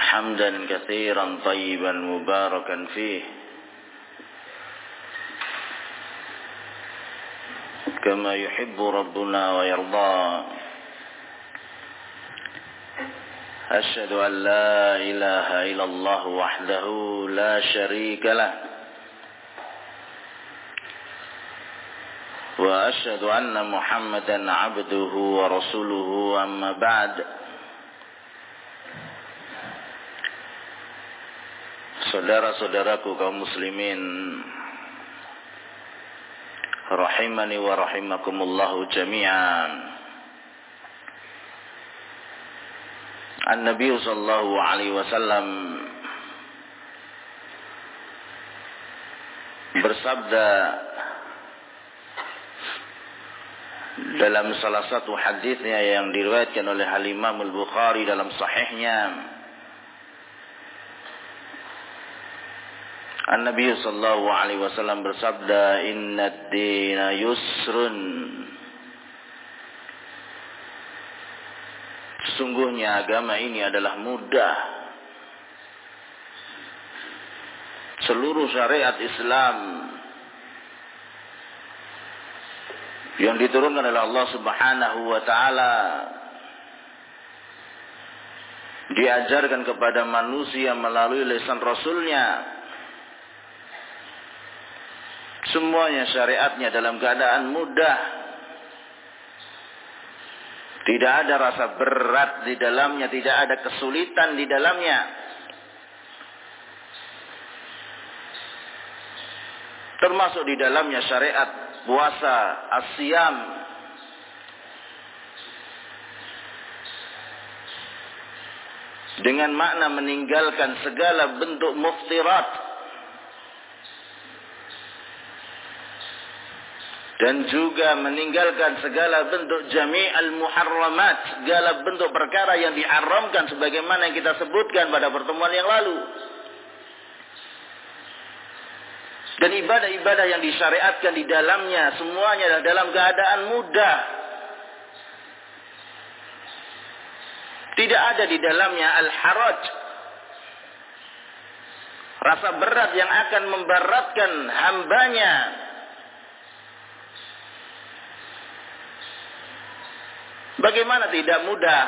حمدا كثيرا طيبا مباركا فيه كما يحب ربنا ويرضى. أشهد أن لا إله إلا الله وحده لا شريك له وأشهد أن محمدا عبده ورسوله. أما بعد. Saudara-saudaraku kaum muslimin rahimani wa rahimakumullahu jami'an. An-Nabi sallallahu alaihi wasallam bersabda dalam salah satu hadisnya yang diriwayatkan oleh Al-Imam Al-Bukhari dalam sahihnya. An-Nabi sallallahu alaihi wasallam bersabda, "Inna ad-dina yusrun." Sesungguhnya agama ini adalah mudah. Seluruh syariat Islam yang diturunkan oleh Allah Subhanahu wa taala diajarkan kepada manusia melalui lisan Rasulnya. Semuanya syariatnya dalam keadaan mudah. Tidak ada rasa berat di dalamnya, tidak ada kesulitan di dalamnya. Termasuk di dalamnya syariat puasa, as-siyam. Dengan makna meninggalkan segala bentuk muftirat. Dan juga meninggalkan segala bentuk jami'al muharramat, segala bentuk perkara yang diharamkan sebagaimana yang kita sebutkan pada pertemuan yang lalu. Dan ibadah-ibadah yang disyariatkan di dalamnya semuanya adalah dalam keadaan mudah. Tidak ada di dalamnya al-haraj, rasa berat yang akan memberatkan hambanya. Bagaimana tidak mudah?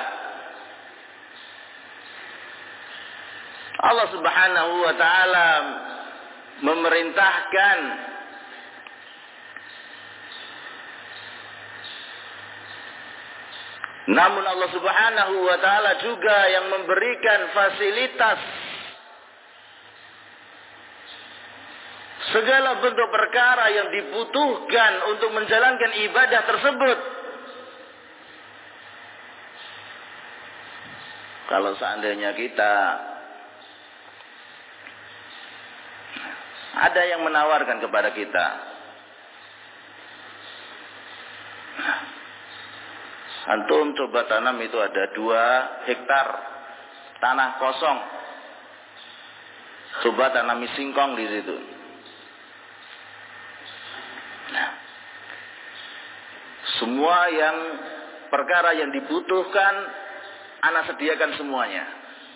Allah Subhanahu wa taala memerintahkan namun Allah Subhanahu wa taala juga yang memberikan fasilitas segala bentuk perkara yang dibutuhkan untuk menjalankan ibadah tersebut. Kalau seandainya kita ada yang menawarkan kepada kita, antum coba tanam itu ada 2 hektar tanah kosong, coba tanami singkong di situ. Nah, semua yang perkara yang dibutuhkan Ana sediakan semuanya.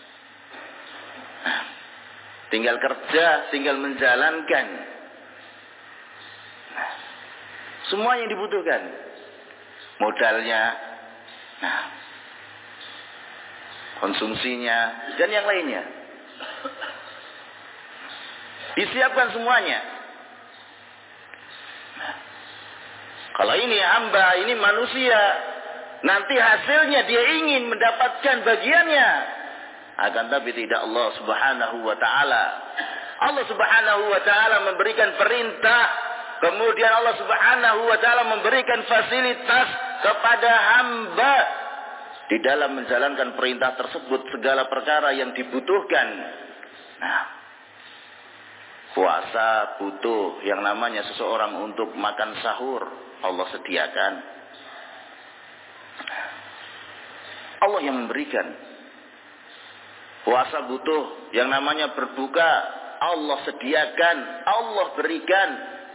Tinggal kerja, tinggal menjalankan. Semua yang dibutuhkan. Modalnya, konsumsinya, dan yang lainnya. Disiapkan semuanya. Kalau ini hamba, ini manusia, nanti hasilnya dia ingin mendapatkan bagiannya. Akan tapi tidak Allah Subhanahu wa ta'ala. Allah Subhanahu wa ta'ala memberikan perintah. Kemudian Allah Subhanahu wa ta'ala memberikan fasilitas kepada hamba. Di dalam menjalankan perintah tersebut segala perkara yang dibutuhkan. Nah, puasa butuh yang namanya seseorang untuk makan sahur. Allah sediakan. Allah yang memberikan. Puasa butuh yang namanya berbuka. Allah sediakan, Allah berikan.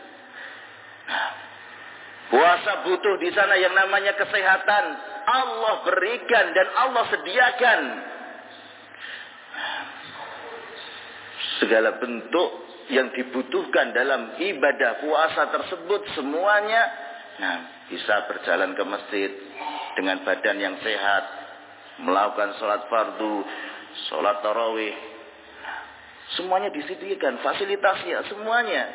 Puasa butuh di sana yang namanya kesehatan. Allah berikan dan Allah sediakan. segala bentuk yang dibutuhkan dalam ibadah puasa tersebut semuanya, bisa berjalan ke masjid dengan badan yang sehat, melakukan sholat fardu, sholat tarawih, semuanya disediakan, fasilitasnya semuanya.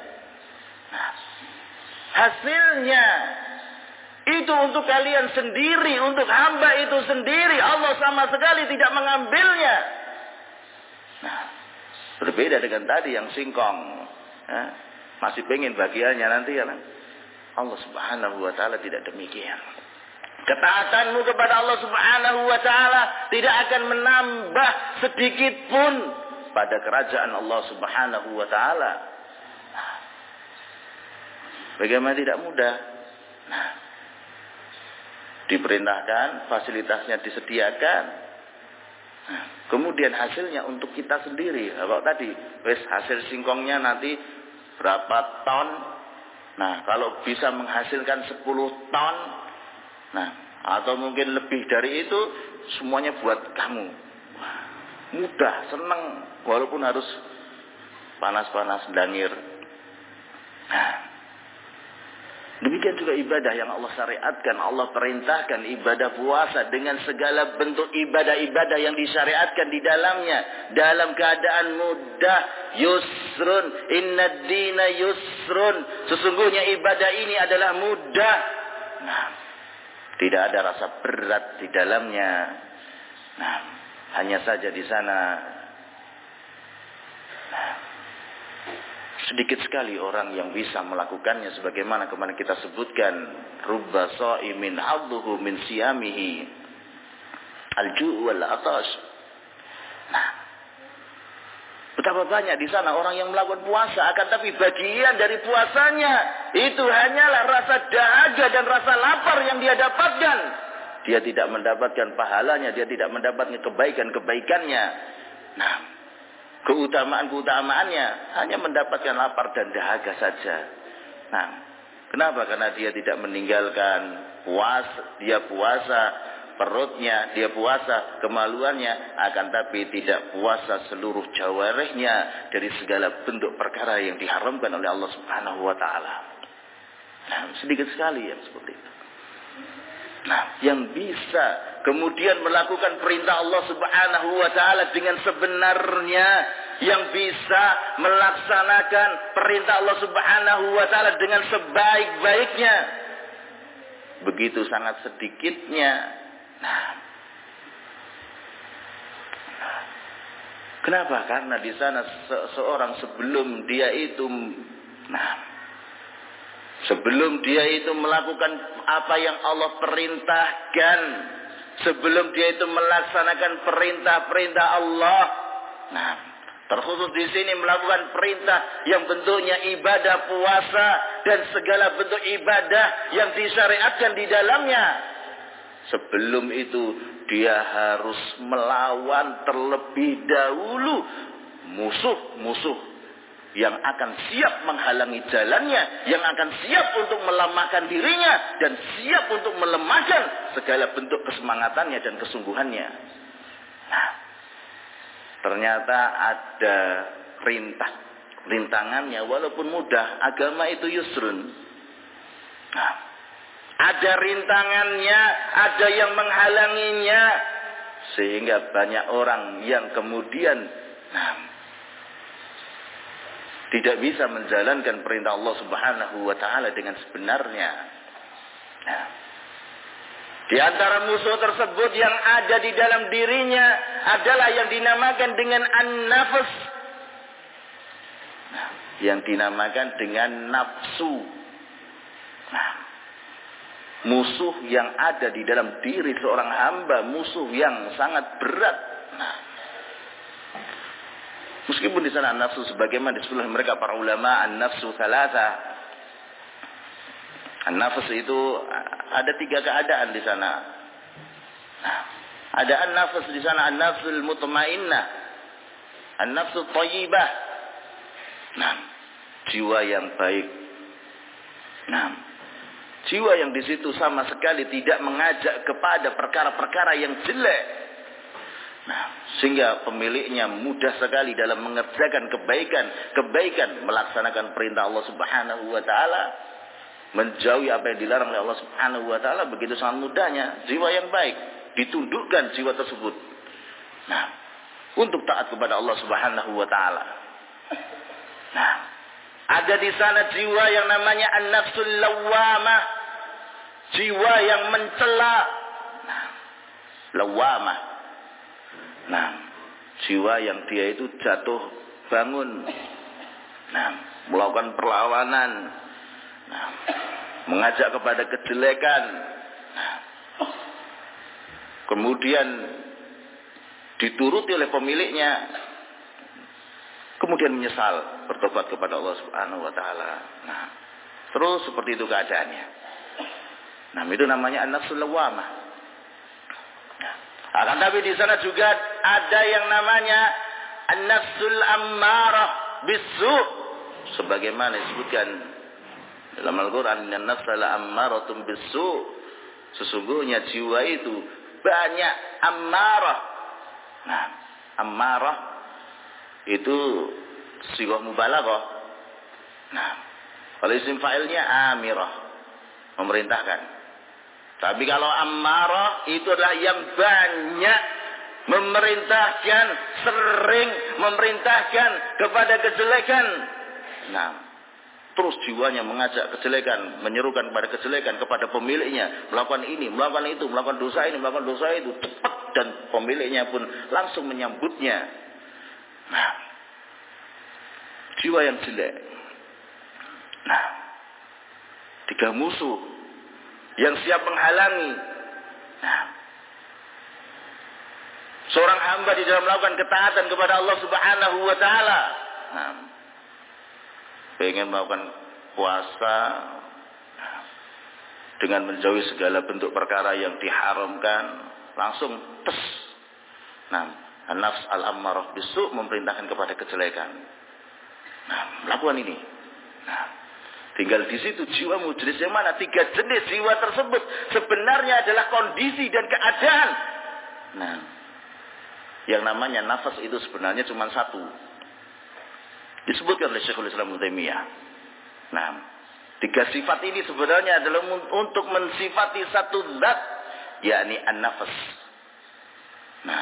Hasilnya itu untuk kalian sendiri, untuk hamba itu sendiri. Allah sama sekali tidak mengambilnya. Berbeda dengan tadi yang singkong, masih pengen bagiannya nanti ya. Allah Subhanahu wa Ta'ala tidak demikian. Ketaatanmu kepada Allah Subhanahu wa Ta'ala tidak akan menambah sedikit pun pada kerajaan Allah Subhanahu wa Ta'ala. Bagaimana tidak mudah? Diperintahkan, fasilitasnya disediakan. Kemudian hasilnya untuk kita sendiri. Kalau tadi, hasil singkongnya nanti berapa ton? Kalau bisa menghasilkan 10 ton, atau mungkin lebih dari itu, semuanya buat kamu. Mudah, senang, walaupun harus panas-panas dangir. Demikian juga ibadah yang Allah syariatkan, Allah perintahkan ibadah puasa dengan segala bentuk ibadah-ibadah yang disyariatkan di dalamnya dalam keadaan mudah. Yusrun, innad dina yusrun. Sesungguhnya ibadah ini adalah mudah. Tidak ada rasa berat di dalamnya. Hanya saja di sana sedikit sekali orang yang bisa melakukannya, sebagaimana kemarin kita sebutkan, rubba shaimin hadduhu min siyamihi al-ju' wal atash. Betapa banyak di sana orang yang melakukan puasa, akan tapi bagian dari puasanya itu hanyalah rasa dahaga dan rasa lapar yang dia dapatkan. Dia tidak mendapatkan pahalanya, dia tidak mendapatkan kebaikan-kebaikannya. Keutamaan-keutamaannya hanya mendapatkan lapar dan dahaga saja. Kenapa? Karena dia tidak meninggalkan dia puasa perutnya, dia puasa kemaluannya, akan tapi tidak puasa seluruh jawarihnya dari segala bentuk perkara yang diharamkan oleh Allah Subhanahu wa Ta'ala. Sedikit sekali yang seperti itu. Yang bisa kemudian melakukan perintah Allah Subhanahu wa Ta'ala dengan sebenarnya, yang bisa melaksanakan perintah Allah Subhanahu wa Ta'ala dengan sebaik-baiknya, begitu sangat sedikitnya. Kenapa? Karena di sana seorang sebelum dia itu melakukan apa yang Allah perintahkan, sebelum dia itu melaksanakan perintah-perintah Allah, terkhusus di sini melakukan perintah yang bentuknya ibadah puasa dan segala bentuk ibadah yang disyariatkan di dalamnya. Sebelum itu dia harus melawan terlebih dahulu musuh-musuh yang akan siap menghalangi jalannya, yang akan siap untuk melemahkan dirinya, dan siap untuk melemahkan segala bentuk kesemangatannya dan kesungguhannya. Ternyata ada rintangannya, walaupun mudah. Agama itu yusrun. Ada rintangannya, ada yang menghalanginya, sehingga banyak orang yang kemudian tidak bisa menjalankan perintah Allah Subhanahu wa Ta'ala dengan sebenarnya. Di antara musuh tersebut yang ada di dalam dirinya adalah yang dinamakan dengan an-nafs. Yang dinamakan dengan nafsu. Musuh yang ada di dalam diri seorang hamba, musuh yang sangat berat. Meskipun di sana nafsu sebagaimana disebut oleh mereka para ulama, an-nafsu thalatha. An-nafs itu ada 3 keadaan di sana. Ada an-nafs di sana, an-nafsul mutmainnah, an-nafsul thayyibah. Jiwa yang baik. Jiwa yang di situ sama sekali tidak mengajak kepada perkara-perkara yang jelek. Nah, sehingga pemiliknya mudah sekali dalam mengerjakan kebaikan, melaksanakan perintah Allah Subhanahu wa taala, menjauhi apa yang dilarang oleh Allah Subhanahu wa taala, begitu sangat mudahnya jiwa yang baik ditundukkan jiwa tersebut. Nah, untuk taat kepada Allah Subhanahu wa taala. Nah, ada di sana jiwa yang namanya an-nafsul lawwamah, jiwa yang mencela. Nah, lawwamah. Nah, jiwa yang dia itu jatuh bangun. Nah, melakukan perlawanan. Nah, mengajak kepada kejelekan. Nah, kemudian dituruti oleh pemiliknya. Kemudian menyesal, bertobat kepada Allah Subhanahu wa taala. Nah, terus seperti itu keadaannya. Nah, itu namanya an-nafsul lawwamah. Akan tapi di sana juga ada yang namanya an-nafsul ammarah bis-su', sebagaimana disebutkan dalam Al-Qur'an, an-nafsul ammaratun bis-su'. Sesungguhnya jiwa itu banyak ammarah. Nah, ammarah itu sighah mubalaghah. Nah, kalau isim fa'ilnya amirah, memerintahkan. Tapi kalau ammarah itu adalah yang banyak memerintahkan, sering memerintahkan kepada kejelekan. Nah, terus jiwanya mengajak kejelekan, menyerukan kepada kejelekan kepada pemiliknya, melakukan ini, melakukan itu, melakukan dosa ini, melakukan dosa itu, cepat, dan pemiliknya pun langsung menyambutnya. Nah, jiwa yang jelek. Nah, 3 musuh yang siap menghalangi. Nah, seorang hamba di dalam melakukan ketaatan kepada Allah Subhanahu wa taala. Nah, pengen melakukan puasa, nah, dengan menjauhi segala bentuk perkara yang diharamkan, langsung tes. Nah, an-nafs al-ammarah bis-su' memerintahkan kepada kejelekan. Nah, melakukan ini. Nah, tinggal di situ jiwamu jenis yang mana? 3 jenis jiwa tersebut sebenarnya adalah kondisi dan keadaan. Nah, yang namanya nafas itu sebenarnya cuma 1. Disebutkan oleh Syekhul Islam Ibnu Taimiyah. Nah, 3 sifat ini sebenarnya adalah untuk mensifati satu zat, yakni an-nafas. Nah,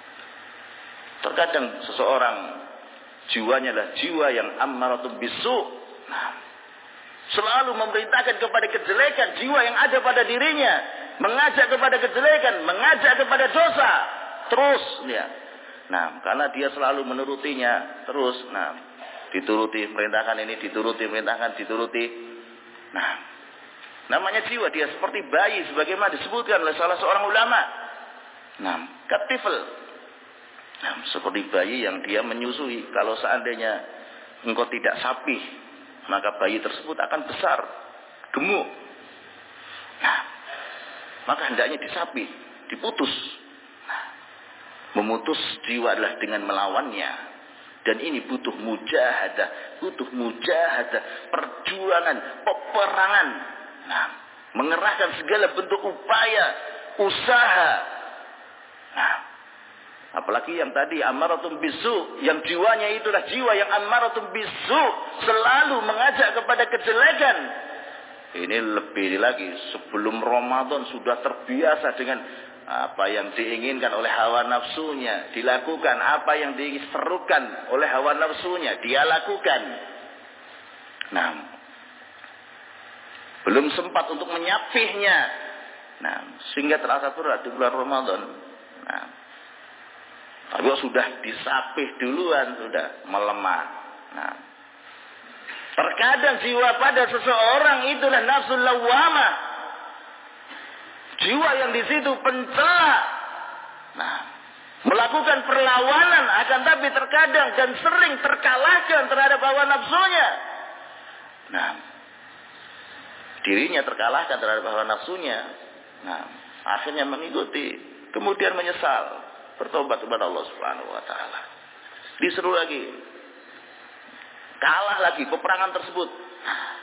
terkadang seseorang jiwanya adalah jiwa yang ammaratun bisu'. Nah, selalu memerintahkan kepada kejelekan, jiwa yang ada pada dirinya, mengajak kepada kejelekan, mengajak kepada dosa, terus ya. Nah, karena dia selalu menurutinya, terus, nah, dituruti perintahkan ini, dituruti. Nah, namanya jiwa dia seperti bayi, sebagaimana disebutkan oleh salah seorang ulama. Nah, katifel. Nah, seperti bayi yang dia menyusui. Kalau seandainya engkau tidak sapih, maka bayi tersebut akan besar, gemuk. Nah, maka hendaknya disapi, diputus. Nah, memutus jiwa adalah dengan melawannya. Dan ini butuh mujahadah, perjuangan, peperangan. Nah, mengerahkan segala bentuk upaya, usaha. Nah, apalagi yang tadi ammaratun bisu, yang jiwanya itulah jiwa yang ammaratun bisu, selalu mengajak kepada kejelekan. Ini lebih lagi, sebelum Ramadan sudah terbiasa dengan apa yang diinginkan oleh hawa nafsunya, dilakukan. Apa yang diserukan oleh hawa nafsunya, dia lakukan. Nah, belum sempat untuk menyapihnya. Nah, sehingga terasa berat di bulan Ramadan. Nah, tapi sudah disapih duluan, sudah melemah. Nah, terkadang jiwa pada seseorang itulah nafsul lawwamah. Jiwa yang di situ pencela. Nah, melakukan perlawanan, akan tapi terkadang dan sering terkalahkan terhadap hawa nafsunya. Nah, dirinya terkalahkan terhadap hawa nafsunya. Nah, akhirnya mengikuti, kemudian menyesal, bertobat kepada Allah Subhanahu wa taala. Diseru lagi. Kalah lagi peperangan tersebut.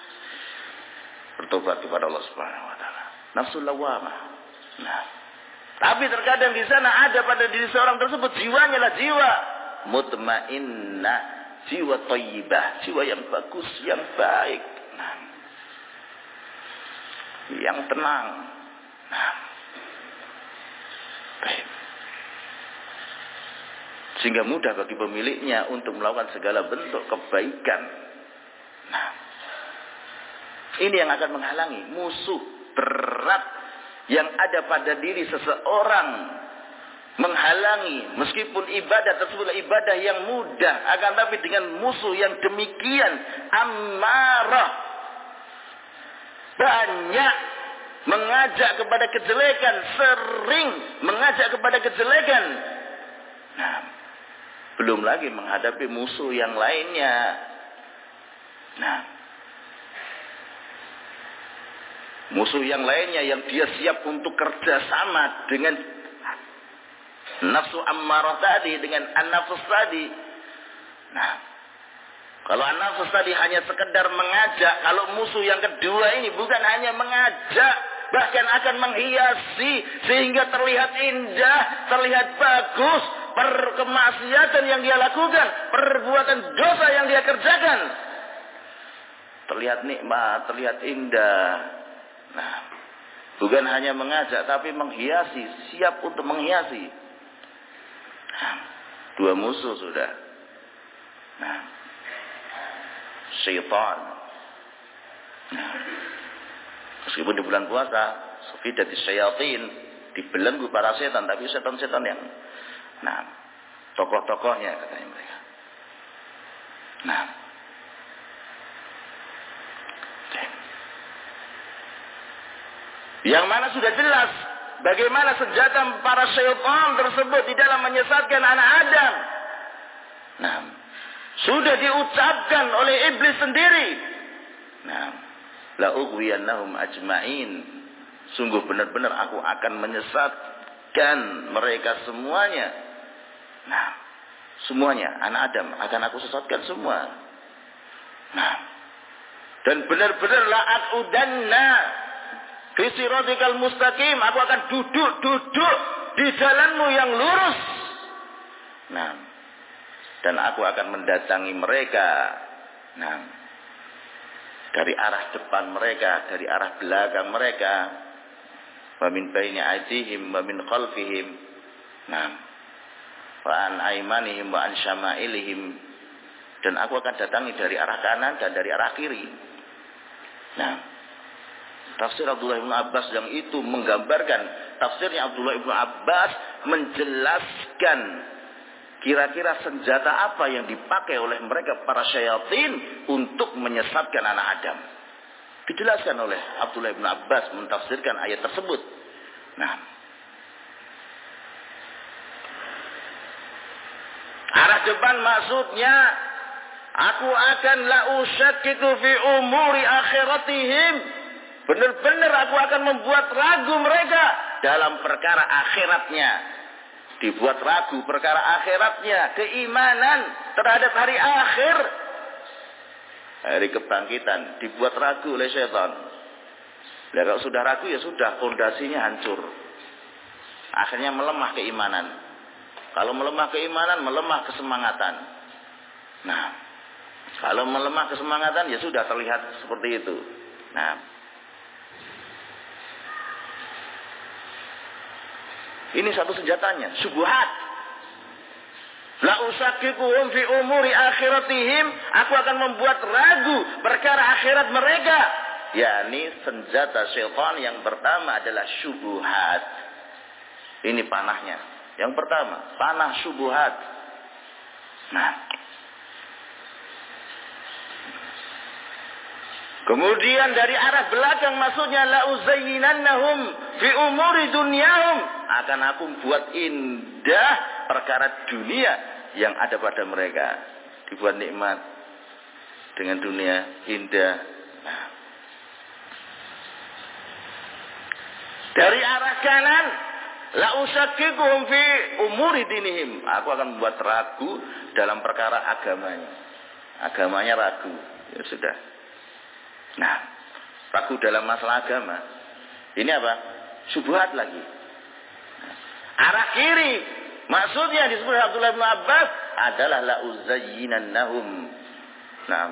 Bertobat kepada Allah Subhanahu wa taala. Nafsul lawwamah. Nah, Tapi terkadang di sana ada pada diri seorang tersebut jiwanya lah jiwa mutmainnah, jiwa thayyibah, jiwa yang bagus, yang baik, nah, yang tenang. Nah, baik. Sehingga mudah bagi pemiliknya untuk melakukan segala bentuk kebaikan. Nah, ini yang akan menghalangi musuh berat yang ada pada diri seseorang, menghalangi meskipun ibadah tersebut ibadah yang mudah, akan tapi dengan musuh yang demikian amarah, banyak mengajak kepada kejelekan, sering mengajak kepada kejelekan. Nah, belum lagi menghadapi musuh yang lainnya. Nah, musuh yang lainnya yang dia siap untuk kerjasama dengan nafsu ammarah tadi, dengan an-nafs tadi. Nah, kalau an-nafs tadi hanya sekedar mengajak, kalau musuh yang kedua ini bukan hanya mengajak, bahkan akan menghiasi sehingga terlihat indah, terlihat bagus, perkemaksiatan yang dia lakukan, perbuatan dosa yang dia kerjakan, terlihat nikmat, terlihat indah. Nah, bukan hanya mengajak tapi menghiasi, siap untuk menghiasi. Nah, dua musuh sudah. Nah, syaitan. Nah, meskipun di bulan puasa, sufidatis syayatin, dibelenggu para setan, tapi setan-setan yang, nah, tokoh-tokohnya katanya mereka. Nah, yang mana sudah jelas bagaimana senjata para syaitan tersebut di dalam menyesatkan anak Adam. Nah, sudah diucapkan oleh iblis sendiri. Nah, la ughwiyannahum ajma'in. Sungguh benar-benar aku akan menyesatkan mereka semuanya. Nah, semuanya anak Adam akan aku sesatkan semua. Nah, dan benar-benar la'at udanna fi siratikal mustaqim, aku akan duduk di jalanmu yang lurus. Nah, dan aku akan mendatangi mereka. Nah, dari arah depan mereka, dari arah belakang mereka. Wa min baini aydihim wa min khalfihim. Nah, wa an aymanihim wa an syama'ilihim. Dan aku akan datangi dari arah kanan dan dari arah kiri. Nah, tafsir Abdullah bin Abbas yang itu menggambarkan, tafsirnya Abdullah bin Abbas menjelaskan kira-kira senjata apa yang dipakai oleh mereka para syayatin untuk menyesatkan anak Adam. Dijelaskan oleh Abdullah bin Abbas mentafsirkan ayat tersebut. Nah, arah depan maksudnya aku akan la usyakkiku fi umuri akhiratihim. Benar-benar aku akan membuat ragu mereka dalam perkara akhiratnya. Dibuat ragu perkara akhiratnya, keimanan terhadap hari akhir, hari kebangkitan, dibuat ragu oleh setan. Nah, kalau sudah ragu ya sudah, fondasinya hancur. Akhirnya melemah keimanan. Kalau melemah keimanan, melemah kesemangatan. Nah, kalau melemah kesemangatan ya sudah terlihat seperti itu. Nah, ini satu senjatanya, syubhat. La usakikuhum fi umuri akhiratihim, aku akan membuat ragu perkara akhirat mereka. yakni senjata syaitan yang pertama adalah syubhat. Ini panahnya. Yang pertama, panah syubhat. Nah, kemudian dari arah belakang maksudnya la uzayyinannahum fi umuri dunyahum, akan aku buat indah perkara dunia yang ada pada mereka, dibuat nikmat dengan dunia indah. Nah, dari arah kanan la usakkikum fi umuri dinihim, aku akan membuat ragu dalam perkara agamanya. Agamanya ragu, ya sudah. Nah, ragu dalam masalah agama. Ini apa? Syubhat lagi. Arah kiri. Maksudnya disebut Abdullah bin Abbas adalah la uzayyinannahum. Nah,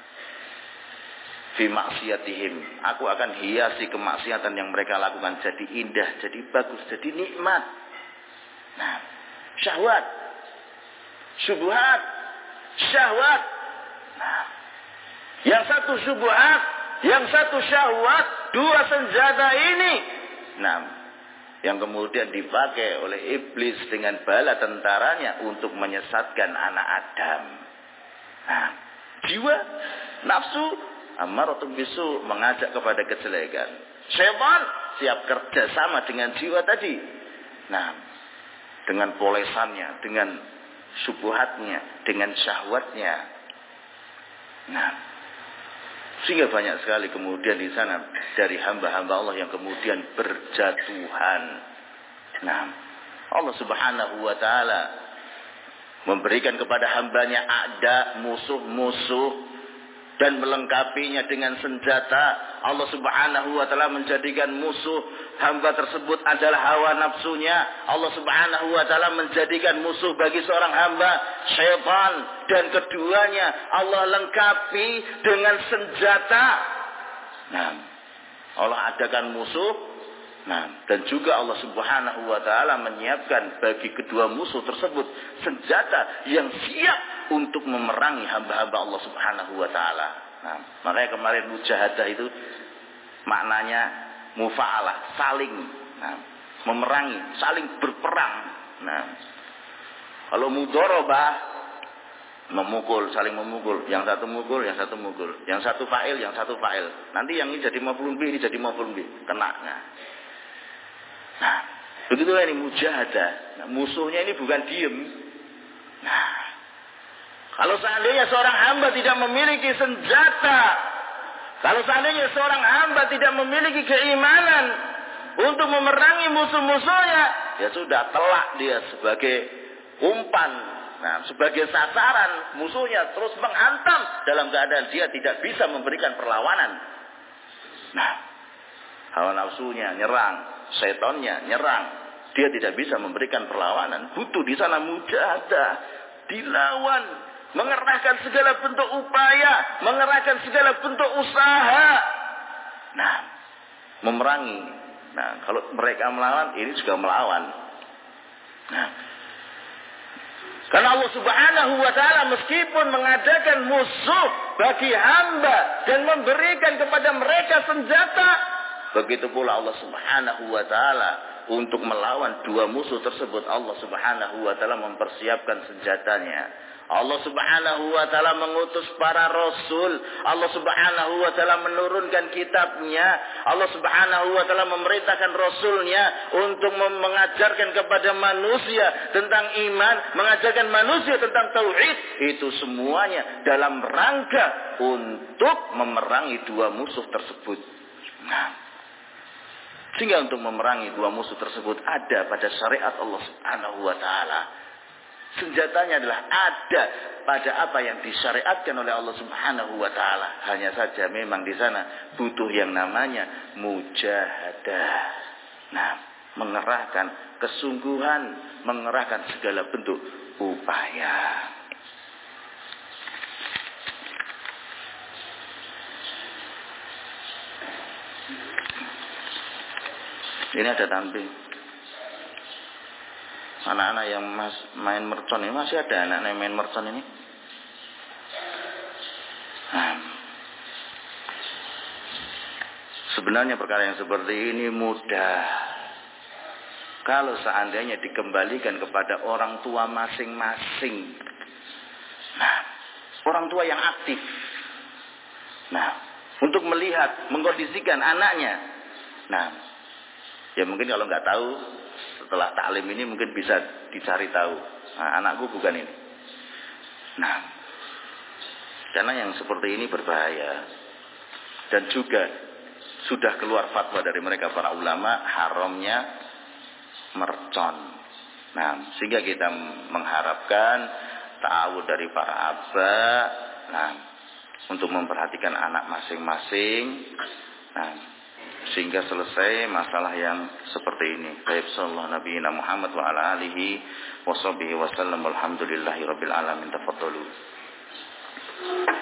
fi maksiatihim. Aku akan hiasi kemaksiatan yang mereka lakukan jadi indah, jadi bagus, jadi nikmat. Nah, syahwat, syubhat, syahwat. Nah, yang satu syubhat, yang satu syahwat, dua senjata ini. Nah, yang kemudian dipakai oleh iblis dengan bala tentaranya untuk menyesatkan anak Adam. Nah, jiwa, nafsu, ammaratun bisu mengajak kepada kejelekan. Syaitan siap kerja sama dengan jiwa tadi. Nah, dengan polesannya, dengan syubhatnya, dengan syahwatnya. Nah, sehingga banyak sekali kemudian di sana dari hamba-hamba Allah yang kemudian berjatuhan. Nah, Allah Subhanahu wa taala memberikan kepada hambanya ada musuh-musuh dan melengkapinya dengan senjata. Allah Subhanahu wa taala menjadikan musuh hamba tersebut adalah hawa nafsunya. Allah Subhanahu wa taala menjadikan musuh bagi seorang hamba syaitan, dan keduanya Allah lengkapi dengan senjata. Nah, Allah adakan musuh. Nah, dan juga Allah Subhanahu wa taala menyiapkan bagi kedua musuh tersebut senjata yang siap untuk memerangi hamba-hamba Allah Subhanahu wa taala. Nah, makanya kemarin mujahadah itu maknanya mufa'alah, saling memerangi, saling berperang. Nah, kalau mudharabah memukul, saling memukul, yang satu mukul, yang satu mukul, yang satu fa'il, yang satu fa'il. Nanti yang ini jadi maf'ulun bih, ini jadi maf'ulun bih, kena. Nah, begitulah ini mujahadah. Nah, musuhnya ini bukan diem. Nah, kalau seandainya seorang hamba tidak memiliki senjata, kalau seandainya seorang hamba tidak memiliki keimanan untuk memerangi musuh-musuhnya, ya sudah, telak dia sebagai umpan. Nah, sebagai sasaran musuhnya terus menghantam dalam keadaan dia tidak bisa memberikan perlawanan. Nah, hawa nafsunya nyerang, setannya nyerang, dia tidak bisa memberikan perlawanan. Butuh di sana mujahadah, dilawan, mengerahkan segala bentuk upaya, mengerahkan segala bentuk usaha. Nah, memerangi. Nah, kalau mereka melawan, ini juga melawan. Nah, karena Allah Subhanahu wa taala meskipun mengadakan musuh bagi hamba dan memberikan kepada mereka senjata, begitu pula Allah Subhanahu wa taala untuk melawan dua musuh tersebut, Allah Subhanahu wa taala mempersiapkan senjatanya. Allah Subhanahu wa taala mengutus para rasul. Allah Subhanahu wa taala menurunkan kitabnya. Allah Subhanahu wa taala memerintahkan rasulnya untuk mengajarkan kepada manusia tentang iman, mengajarkan manusia tentang tauhid. Itu semuanya dalam rangka untuk memerangi dua musuh tersebut. Nah, sehingga untuk memerangi dua musuh tersebut ada pada syariat Allah Subhanahu wa taala. Senjatanya adalah ada pada apa yang disyariatkan oleh Allah Subhanahu wa taala. Hanya saja memang di sana butuh yang namanya mujahadah. Nah, mengerahkan kesungguhan, mengerahkan segala bentuk upaya. Ini ada tampil. Anak-anak yang main mercon ini, masih ada anak-anak yang main mercon ini? Nah, sebenarnya perkara yang seperti ini mudah. Kalau seandainya dikembalikan kepada orang tua masing-masing. Nah, orang tua yang aktif. Nah, untuk melihat, mengkondisikan anaknya. Nah, ya mungkin kalau nggak tahu, setelah taklim ini mungkin bisa dicari tahu. Nah, anakku bukan ini. Nah, karena yang seperti ini berbahaya. Dan juga sudah keluar fatwa dari mereka para ulama haramnya mercon. Nah, sehingga kita mengharapkan ta'awud dari para aba, nah, untuk memperhatikan anak masing-masing. Nah, sehingga selesai masalah yang seperti ini. Baik, sallallahu Nabi Muhammad wa ala alihi wa sahbihi wa sallam. Alhamdulillahi rabbil alamin. Tafadhalu.